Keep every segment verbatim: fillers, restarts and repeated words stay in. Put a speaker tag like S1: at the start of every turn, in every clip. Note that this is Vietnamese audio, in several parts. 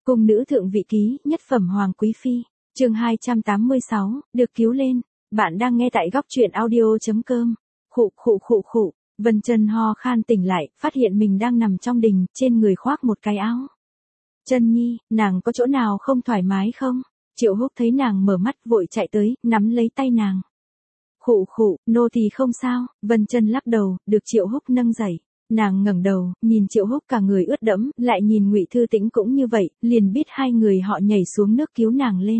S1: Cung nữ thượng vị ký, nhất phẩm hoàng quý phi, chương hai trăm tám mươi sáu, được cứu lên. Bạn đang nghe tại góc truyện audio chấm com. Khụ khụ khụ khụ, Vân Chân ho khan tỉnh lại, phát hiện mình đang nằm trong đình, trên người khoác một cái áo. Chân nhi, nàng có chỗ nào không thoải mái không? Triệu Húc thấy nàng mở mắt vội chạy tới, nắm lấy tay nàng. Khụ khụ, nô tỳ không sao. Vân Chân lắc đầu, được Triệu Húc nâng dậy. Nàng ngẩng đầu, nhìn Triệu Húc cả người ướt đẫm, lại nhìn Ngụy Thư Tĩnh cũng như vậy, liền biết hai người họ nhảy xuống nước cứu nàng lên.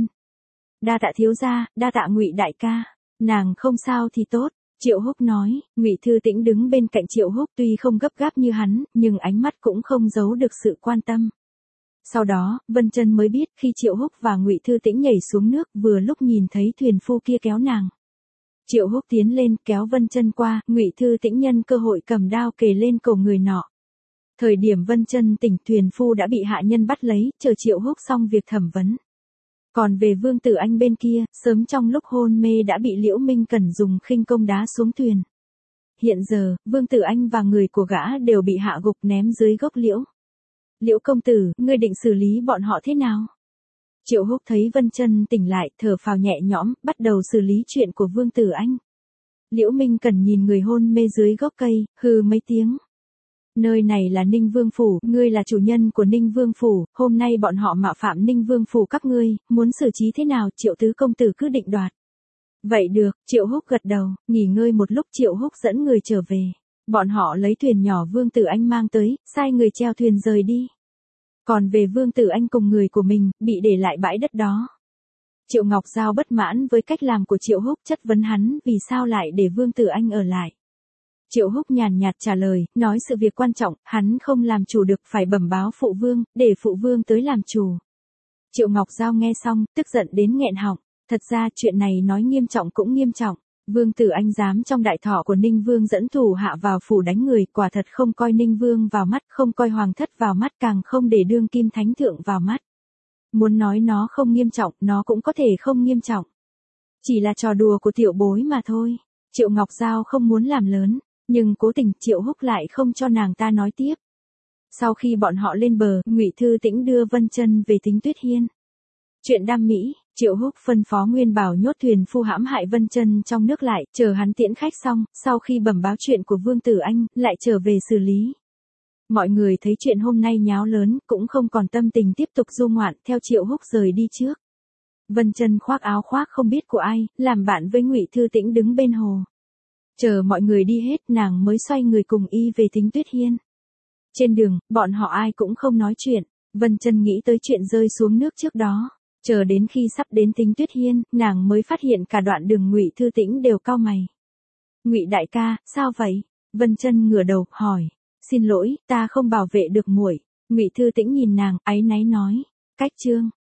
S1: Đa tạ thiếu gia, đa tạ Ngụy đại ca. Nàng không sao thì tốt. Triệu Húc nói. Ngụy Thư Tĩnh đứng bên cạnh Triệu Húc tuy không gấp gáp như hắn, nhưng ánh mắt cũng không giấu được sự quan tâm. Sau đó, Vân Chân mới biết khi Triệu Húc và Ngụy Thư Tĩnh nhảy xuống nước vừa lúc nhìn thấy thuyền phu kia kéo nàng. Triệu Húc tiến lên kéo Vân Chân qua, Ngụy Thư Tĩnh nhân cơ hội cầm đao kề lên cổ người nọ. Thời điểm Vân Chân tỉnh, thuyền phu đã bị hạ nhân bắt lấy, chờ Triệu Húc xong việc thẩm vấn. Còn về Vương Tử Anh bên kia, sớm trong lúc hôn mê đã bị Liễu Minh Cẩn dùng khinh công đá xuống thuyền. Hiện giờ, Vương Tử Anh và người của gã đều bị hạ gục ném dưới gốc liễu. Liễu công tử, ngươi định xử lý bọn họ thế nào? Triệu Húc thấy Vân Chân tỉnh lại, thở phào nhẹ nhõm, bắt đầu xử lý chuyện của Vương Tử Anh. Liễu Minh Cẩn nhìn người hôn mê dưới gốc cây, hừ mấy tiếng. Nơi này là Ninh Vương phủ, ngươi là chủ nhân của Ninh Vương phủ, hôm nay bọn họ mạo phạm Ninh Vương phủ các ngươi, muốn xử trí thế nào, Triệu tứ công tử cứ định đoạt. Vậy được, Triệu Húc gật đầu, nghỉ ngơi một lúc Triệu Húc dẫn người trở về. Bọn họ lấy thuyền nhỏ Vương Tử Anh mang tới, sai người chèo thuyền rời đi. Còn về Vương Tử Anh cùng người của mình, bị để lại bãi đất đó. Triệu Ngọc Giao bất mãn với cách làm của Triệu Húc, chất vấn hắn vì sao lại để Vương Tử Anh ở lại. Triệu Húc nhàn nhạt trả lời, nói sự việc quan trọng, hắn không làm chủ được phải bẩm báo phụ vương, để phụ vương tới làm chủ. Triệu Ngọc Giao nghe xong, tức giận đến nghẹn họng, thật ra chuyện này nói nghiêm trọng cũng nghiêm trọng. Vương Tử Anh dám trong đại thọ của Ninh Vương dẫn thủ hạ vào phủ đánh người, quả thật không coi Ninh Vương vào mắt, không coi Hoàng thất vào mắt, càng không để đương kim thánh thượng vào mắt. Muốn nói nó không nghiêm trọng, nó cũng có thể không nghiêm trọng. Chỉ là trò đùa của tiểu bối mà thôi. Triệu Ngọc Giao không muốn làm lớn, nhưng cố tình Triệu Húc lại không cho nàng ta nói tiếp. Sau khi bọn họ lên bờ, Ngụy Thư Tĩnh đưa Vân Chân về Thính Tuyết Hiên. Chuyện đam mỹ, Triệu Húc phân phó Nguyên Bảo nhốt thuyền phu hãm hại Vân Chân trong nước lại, chờ hắn tiễn khách xong, sau khi bẩm báo chuyện của Vương Tử Anh, lại trở về xử lý. Mọi người thấy chuyện hôm nay nháo lớn, cũng không còn tâm tình tiếp tục du ngoạn, theo Triệu Húc rời đi trước. Vân Chân khoác áo khoác không biết của ai, làm bạn với Ngụy Thư Tĩnh đứng bên hồ. Chờ mọi người đi hết, nàng mới xoay người cùng y về Thính Tuyết Hiên. Trên đường, bọn họ ai cũng không nói chuyện, Vân Chân nghĩ tới chuyện rơi xuống nước trước đó. Chờ đến khi sắp đến Thính Tuyết Hiên, nàng mới phát hiện cả đoạn đường Ngụy Thư Tĩnh đều cau mày. Ngụy đại ca, sao vậy? Vân Chân ngửa đầu, hỏi. Xin lỗi, ta không bảo vệ được muội. Ngụy Thư Tĩnh nhìn nàng, áy náy nói. Cách chương,